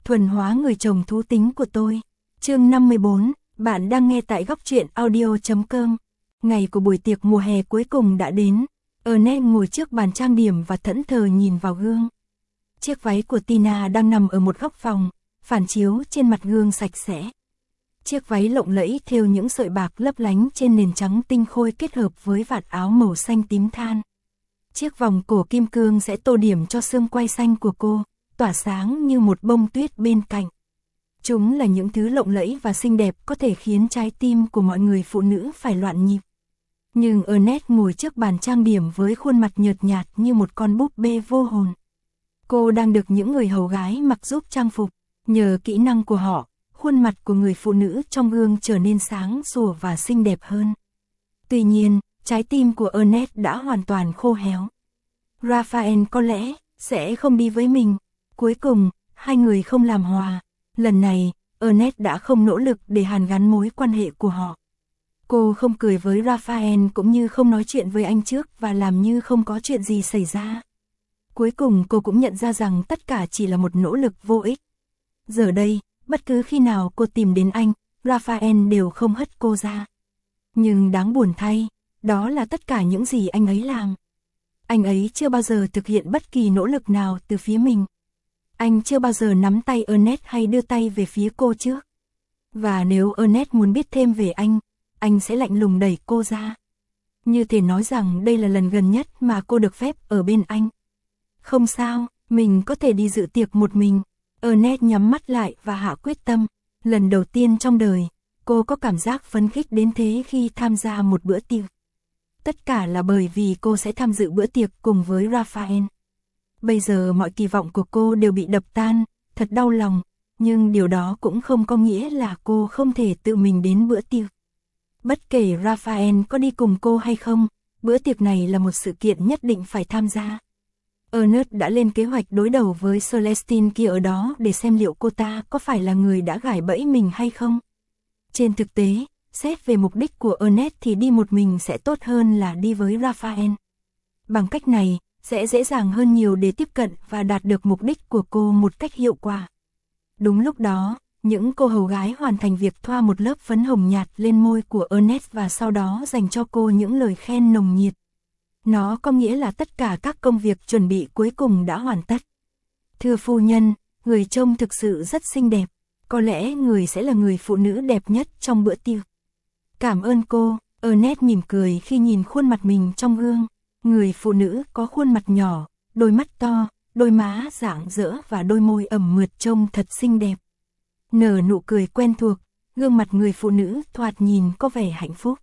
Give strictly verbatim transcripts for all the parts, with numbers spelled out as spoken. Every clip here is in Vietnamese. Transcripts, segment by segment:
thuần hóa người chồng thú tính của tôi. Chương năm mươi bốn, bạn đang nghe tại góc truyện audio chấm com. Ngày của buổi tiệc mùa hè cuối cùng đã đến. Ernest ngồi trước bàn trang điểm và thẫn thờ nhìn vào gương. Chiếc váy của Tina đang nằm ở một góc phòng, phản chiếu trên mặt gương sạch sẽ. Chiếc váy lộng lẫy thêu những sợi bạc lấp lánh trên nền trắng tinh khôi kết hợp với vạt áo màu xanh tím than. Chiếc vòng cổ kim cương sẽ tô điểm cho xương quai xanh của cô, tỏa sáng như một bông tuyết bên cạnh. Chúng là những thứ lộng lẫy và xinh đẹp có thể khiến trái tim của mọi người phụ nữ phải loạn nhịp. Nhưng Ernest ngồi trước bàn trang điểm với khuôn mặt nhợt nhạt như một con búp bê vô hồn. Cô đang được những người hầu gái mặc giúp trang phục. Nhờ kỹ năng của họ, khuôn mặt của người phụ nữ trong gương trở nên sáng sủa và xinh đẹp hơn. Tuy nhiên, trái tim của Ernest đã hoàn toàn khô héo. Raphael có lẽ sẽ không đi với mình. Cuối cùng, hai người không làm hòa. Lần này, Ernest đã không nỗ lực để hàn gắn mối quan hệ của họ. Cô không cười với Raphael cũng như không nói chuyện với anh trước và làm như không có chuyện gì xảy ra. Cuối cùng cô cũng nhận ra rằng tất cả chỉ là một nỗ lực vô ích. Giờ đây, bất cứ khi nào cô tìm đến anh, Raphael đều không hất cô ra. Nhưng đáng buồn thay, đó là tất cả những gì anh ấy làm. Anh ấy chưa bao giờ thực hiện bất kỳ nỗ lực nào từ phía mình. Anh chưa bao giờ nắm tay Ernest hay đưa tay về phía cô trước. Và nếu Ernest muốn biết thêm về anh, anh sẽ lạnh lùng đẩy cô ra. Như thể nói rằng đây là lần gần nhất mà cô được phép ở bên anh. Không sao, mình có thể đi dự tiệc một mình. Ernest nhắm mắt lại và hạ quyết tâm. Lần đầu tiên trong đời, cô có cảm giác phấn khích đến thế khi tham gia một bữa tiệc. Tất cả là bởi vì cô sẽ tham dự bữa tiệc cùng với Raphael. Bây giờ mọi kỳ vọng của cô đều bị đập tan, thật đau lòng, nhưng điều đó cũng không có nghĩa là cô không thể tự mình đến bữa tiệc. Bất kể Raphael có đi cùng cô hay không, bữa tiệc này là một sự kiện nhất định phải tham gia. Ernest đã lên kế hoạch đối đầu với Celestine kia ở đó để xem liệu cô ta có phải là người đã gài bẫy mình hay không. Trên thực tế, xét về mục đích của Ernest thì đi một mình sẽ tốt hơn là đi với Raphael. Bằng cách này, sẽ dễ dàng hơn nhiều để tiếp cận và đạt được mục đích của cô một cách hiệu quả. Đúng lúc đó, những cô hầu gái hoàn thành việc thoa một lớp phấn hồng nhạt lên môi của Ernest và sau đó dành cho cô những lời khen nồng nhiệt. Nó có nghĩa là tất cả các công việc chuẩn bị cuối cùng đã hoàn tất. Thưa phu nhân, người trông thực sự rất xinh đẹp. Có lẽ người sẽ là người phụ nữ đẹp nhất trong bữa tiệc. Cảm ơn cô, Ernest mỉm cười khi nhìn khuôn mặt mình trong gương. Người phụ nữ có khuôn mặt nhỏ, đôi mắt to, đôi má rạng rỡ và đôi môi ẩm mượt trông thật xinh đẹp. Nở nụ cười quen thuộc, gương mặt người phụ nữ thoạt nhìn có vẻ hạnh phúc.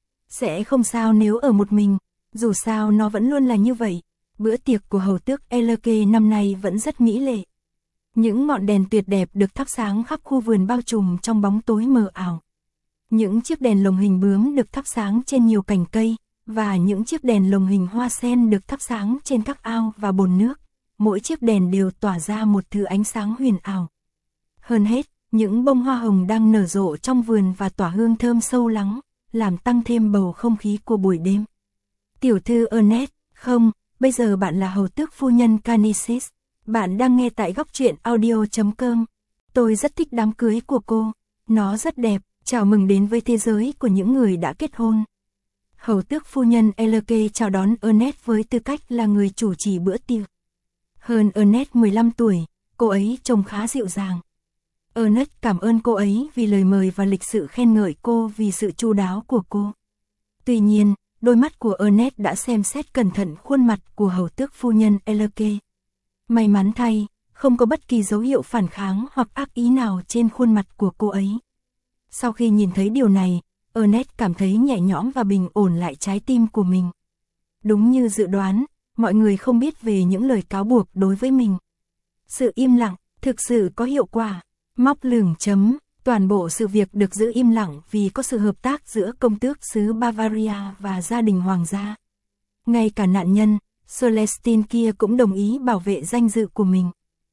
Sẽ không sao nếu ở một mình, dù sao nó vẫn luôn là như vậy. Bữa tiệc của hầu tước Elke năm nay vẫn rất mỹ lệ. Những ngọn đèn tuyệt đẹp được thắp sáng khắp khu vườn bao trùm trong bóng tối mờ ảo. Những chiếc đèn lồng hình bướm được thắp sáng trên nhiều cành cây, và những chiếc đèn lồng hình hoa sen được thắp sáng trên các ao và bồn nước. Mỗi chiếc đèn đều tỏa ra một thứ ánh sáng huyền ảo. Hơn hết, những bông hoa hồng đang nở rộ trong vườn và tỏa hương thơm sâu lắng, làm tăng thêm bầu không khí của buổi đêm. Tiểu thư Ernest, không, bây giờ bạn là hầu tước phu nhân Canicis. Bạn đang nghe tại góc truyện audio chấm com. Tôi rất thích đám cưới của cô. Nó rất đẹp, chào mừng đến với thế giới của những người đã kết hôn. Hầu tước phu nhân Elke chào đón Ernest với tư cách là người chủ trì bữa tiệc. Hơn Ernest mười lăm tuổi, cô ấy trông khá dịu dàng. Ernest cảm ơn cô ấy vì lời mời và lịch sự khen ngợi cô vì sự chu đáo của cô. Tuy nhiên, đôi mắt của Ernest đã xem xét cẩn thận khuôn mặt của hầu tước phu nhân Elke. May mắn thay, không có bất kỳ dấu hiệu phản kháng hoặc ác ý nào trên khuôn mặt của cô ấy. Sau khi nhìn thấy điều này, Ernest cảm thấy nhẹ nhõm và bình ổn lại trái tim của mình. Đúng như dự đoán, mọi người không biết về những lời cáo buộc đối với mình. Sự im lặng, thực sự có hiệu quả. Móc lửng chấm, toàn bộ sự việc được giữ im lặng vì có sự hợp tác giữa công tước xứ Bavaria và gia đình hoàng gia. Ngay cả nạn nhân, Celestine kia cũng đồng ý bảo vệ danh dự của mình.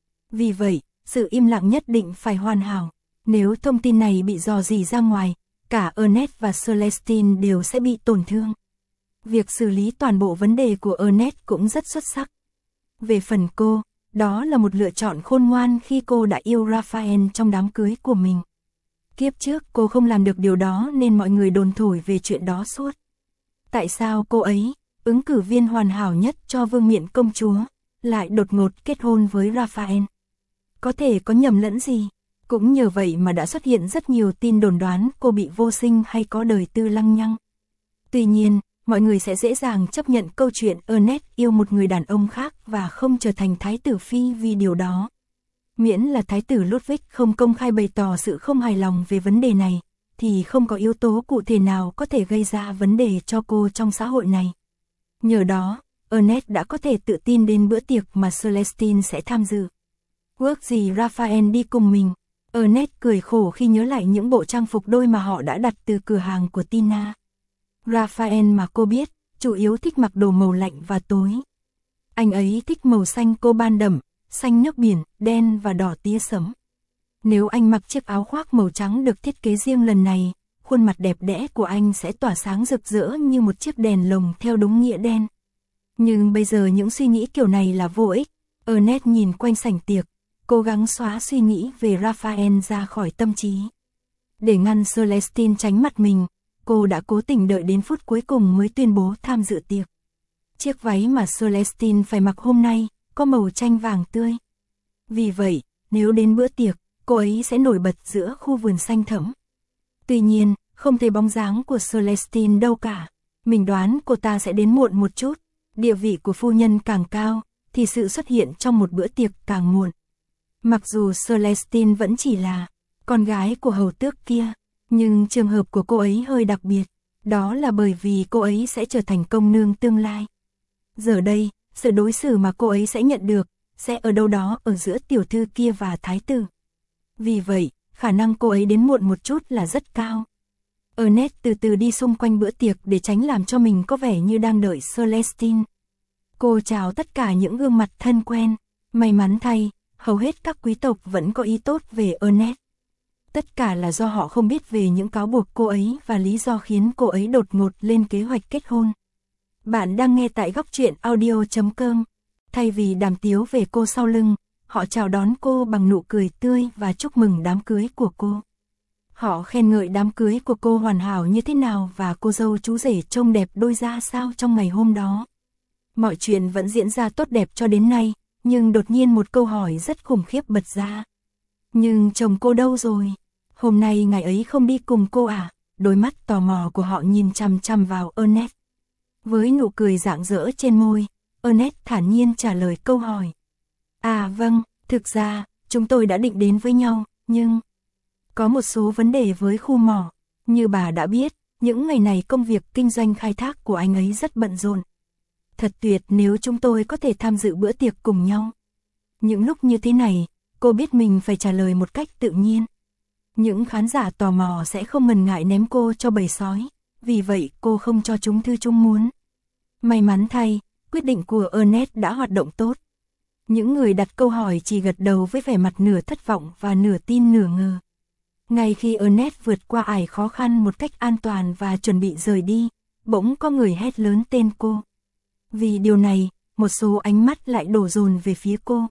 Vì vậy, sự im lặng nhất định phải hoàn hảo. Nếu thông tin này bị rò rỉ ra ngoài, cả Ernest và Celestine đều sẽ bị tổn thương. Việc xử lý toàn bộ vấn đề của Ernest cũng rất xuất sắc. Về phần cô, Đó là một lựa chọn khôn ngoan khi cô đã yêu Raphael trong đám cưới của mình. Kiếp trước cô không làm được điều đó nên mọi người đồn thổi về chuyện đó suốt. Tại sao cô ấy, ứng cử viên hoàn hảo nhất cho vương miện công chúa, lại đột ngột kết hôn với Raphael? Có thể có nhầm lẫn gì? Cũng nhờ vậy mà đã xuất hiện rất nhiều tin đồn đoán cô bị vô sinh hay có đời tư lăng nhăng. Tuy nhiên, mọi người sẽ dễ dàng chấp nhận câu chuyện Ernest yêu một người đàn ông khác và không trở thành thái tử phi vì điều đó. Miễn là thái tử Ludwig không công khai bày tỏ sự không hài lòng về vấn đề này, thì không có yếu tố cụ thể nào có thể gây ra vấn đề cho cô trong xã hội này. Nhờ đó, Ernest đã có thể tự tin đến bữa tiệc mà Celestine sẽ tham dự. Ước gì Raphael đi cùng mình. Ernest cười khổ khi nhớ lại những bộ trang phục đôi mà họ đã đặt từ cửa hàng của Tina. Raphael mà cô biết, chủ yếu thích mặc đồ màu lạnh và tối. Anh ấy thích màu xanh coban đậm, xanh nước biển, đen và đỏ tía sẫm. Nếu anh mặc chiếc áo khoác màu trắng được thiết kế riêng lần này, khuôn mặt đẹp đẽ của anh sẽ tỏa sáng rực rỡ như một chiếc đèn lồng theo đúng nghĩa đen. Nhưng bây giờ những suy nghĩ kiểu này là vô ích. Ernest nhìn quanh sảnh tiệc, cố gắng xóa suy nghĩ về Raphael ra khỏi tâm trí. Để ngăn Celestine tránh mặt mình, cô đã cố tình đợi đến phút cuối cùng mới tuyên bố tham dự tiệc. Chiếc váy mà Celestine phải mặc hôm nay có màu chanh vàng tươi. Vì vậy, nếu đến bữa tiệc, cô ấy sẽ nổi bật giữa khu vườn xanh thẫm. Tuy nhiên, không thấy bóng dáng của Celestine đâu cả. Mình đoán cô ta sẽ đến muộn một chút. Địa vị của phu nhân càng cao, thì sự xuất hiện trong một bữa tiệc càng muộn. Mặc dù Celestine vẫn chỉ là con gái của hầu tước kia, nhưng trường hợp của cô ấy hơi đặc biệt. Đó là bởi vì cô ấy sẽ trở thành công nương tương lai. Giờ đây, sự đối xử mà cô ấy sẽ nhận được, sẽ ở đâu đó ở giữa tiểu thư kia và thái tử. Vì vậy, khả năng cô ấy đến muộn một chút là rất cao. Ernest từ từ đi xung quanh bữa tiệc để tránh làm cho mình có vẻ như đang đợi Celestine. Cô chào tất cả những gương mặt thân quen. May mắn thay, hầu hết các quý tộc vẫn có ý tốt về Ernest. Tất cả là do họ không biết về những cáo buộc cô ấy và lý do khiến cô ấy đột ngột lên kế hoạch kết hôn. Bạn đang nghe tại góc truyện audio chấm com. Thay vì đàm tiếu về cô sau lưng, họ chào đón cô bằng nụ cười tươi và chúc mừng đám cưới của cô. Họ khen ngợi đám cưới của cô hoàn hảo như thế nào và cô dâu chú rể trông đẹp đôi ra sao trong ngày hôm đó. Mọi chuyện vẫn diễn ra tốt đẹp cho đến nay, nhưng đột nhiên một câu hỏi rất khủng khiếp bật ra. Nhưng chồng cô đâu rồi? Hôm nay ngài ấy không đi cùng cô à? Đôi mắt tò mò của họ nhìn chằm chằm vào Ernest. Với nụ cười rạng rỡ trên môi, Ernest thản nhiên trả lời câu hỏi. À vâng, thực ra, chúng tôi đã định đến với nhau, nhưng có một số vấn đề với khu mỏ. Như bà đã biết, những ngày này công việc kinh doanh khai thác của anh ấy rất bận rộn. Thật tuyệt nếu chúng tôi có thể tham dự bữa tiệc cùng nhau. Những lúc như thế này, cô biết mình phải trả lời một cách tự nhiên. Những khán giả tò mò sẽ không ngần ngại ném cô cho bầy sói, vì vậy cô không cho chúng thư chúng muốn. May mắn thay, quyết định của Ernest đã hoạt động tốt. Những người đặt câu hỏi chỉ gật đầu với vẻ mặt nửa thất vọng và nửa tin nửa ngờ. Ngay khi Ernest vượt qua ải khó khăn một cách an toàn và chuẩn bị rời đi, bỗng có người hét lớn tên cô. Vì điều này, một số ánh mắt lại đổ dồn về phía cô.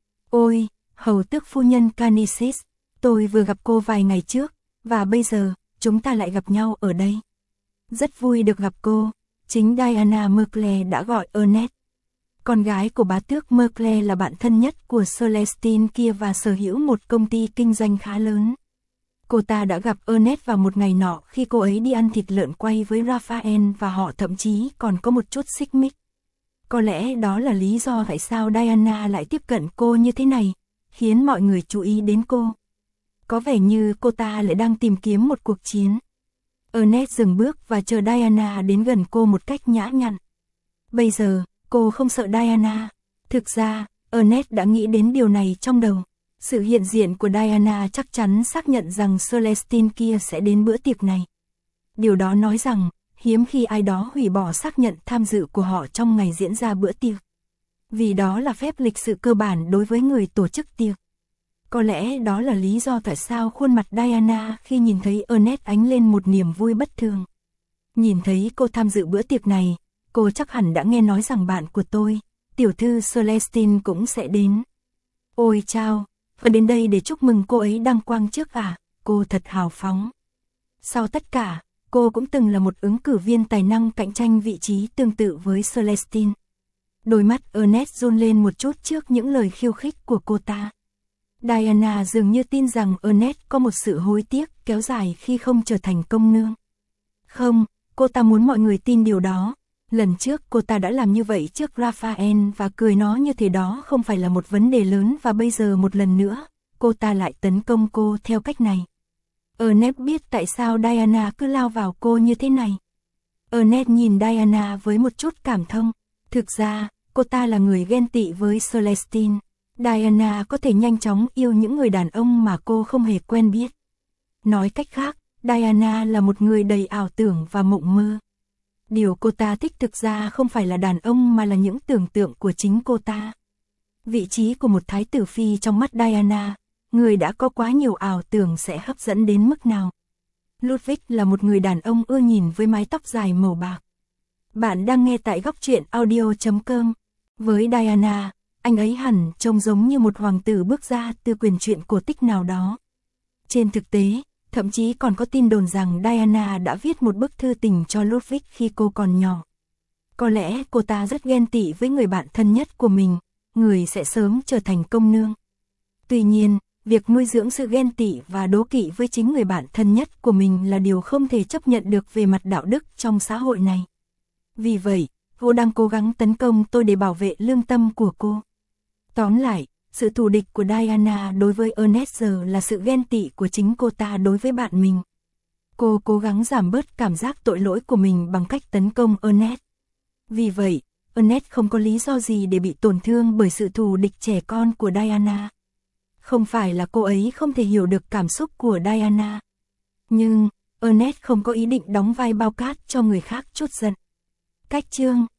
Ôi, hầu tước phu nhân Canicis, tôi vừa gặp cô vài ngày trước, và bây giờ, chúng ta lại gặp nhau ở đây. Rất vui được gặp cô, chính Diana Mercle đã gọi Ernest. Con gái của bá tước Mercle là bạn thân nhất của Celestine kia và sở hữu một công ty kinh doanh khá lớn. Cô ta đã gặp Ernest vào một ngày nọ khi cô ấy đi ăn thịt lợn quay với Raphael và họ thậm chí còn có một chút xích mích. Có lẽ đó là lý do tại sao Diana lại tiếp cận cô như thế này, khiến mọi người chú ý đến cô. Có vẻ như cô ta lại đang tìm kiếm một cuộc chiến. Ernest dừng bước và chờ Diana đến gần cô một cách nhã nhặn. Bây giờ, cô không sợ Diana. Thực ra, Ernest đã nghĩ đến điều này trong đầu. Sự hiện diện của Diana chắc chắn xác nhận rằng Celestine kia sẽ đến bữa tiệc này. Điều đó nói rằng, hiếm khi ai đó hủy bỏ xác nhận tham dự của họ trong ngày diễn ra bữa tiệc. Vì đó là phép lịch sự cơ bản đối với người tổ chức tiệc. Có lẽ đó là lý do tại sao khuôn mặt Diana khi nhìn thấy Ernest ánh lên một niềm vui bất thường. Nhìn thấy cô tham dự bữa tiệc này, cô chắc hẳn đã nghe nói rằng bạn của tôi, tiểu thư Celestine cũng sẽ đến. Ôi chao, và đến đây để chúc mừng cô ấy đăng quang trước à, cô thật hào phóng. Sau tất cả, cô cũng từng là một ứng cử viên tài năng cạnh tranh vị trí tương tự với Celestine. Đôi mắt Ernest run lên một chút trước những lời khiêu khích của cô ta. Diana dường như tin rằng Ernest có một sự hối tiếc kéo dài khi không trở thành công nương. Không, cô ta muốn mọi người tin điều đó. Lần trước cô ta đã làm như vậy trước Raphael và cười nó như thế đó không phải là một vấn đề lớn, và bây giờ một lần nữa, cô ta lại tấn công cô theo cách này. Ernest biết tại sao Diana cứ lao vào cô như thế này. Ernest nhìn Diana với một chút cảm thông. Thực ra, cô ta là người ghen tị với Celestine. Diana có thể nhanh chóng yêu những người đàn ông mà cô không hề quen biết. Nói cách khác, Diana là một người đầy ảo tưởng và mộng mơ. Điều cô ta thích thực ra không phải là đàn ông mà là những tưởng tượng của chính cô ta. Vị trí của một thái tử phi trong mắt Diana, người đã có quá nhiều ảo tưởng sẽ hấp dẫn đến mức nào. Ludwig là một người đàn ông ưa nhìn với mái tóc dài màu bạc. Bạn đang nghe tại góc truyện audio chấm com. Với Diana, anh ấy hẳn trông giống như một hoàng tử bước ra từ quyển truyện cổ tích nào đó. Trên thực tế, thậm chí còn có tin đồn rằng Diana đã viết một bức thư tình cho Ludwig khi cô còn nhỏ. Có lẽ cô ta rất ghen tị với người bạn thân nhất của mình, người sẽ sớm trở thành công nương. Tuy nhiên, việc nuôi dưỡng sự ghen tị và đố kỵ với chính người bạn thân nhất của mình là điều không thể chấp nhận được về mặt đạo đức trong xã hội này. Vì vậy, cô đang cố gắng tấn công tôi để bảo vệ lương tâm của cô. Tóm lại, sự thù địch của Diana đối với Ernest giờ là sự ghen tị của chính cô ta đối với bạn mình. Cô cố gắng giảm bớt cảm giác tội lỗi của mình bằng cách tấn công Ernest. Vì vậy, Ernest không có lý do gì để bị tổn thương bởi sự thù địch trẻ con của Diana. Không phải là cô ấy không thể hiểu được cảm xúc của Diana. Nhưng, Ernest không có ý định đóng vai bao cát cho người khác trút giận. Cách chương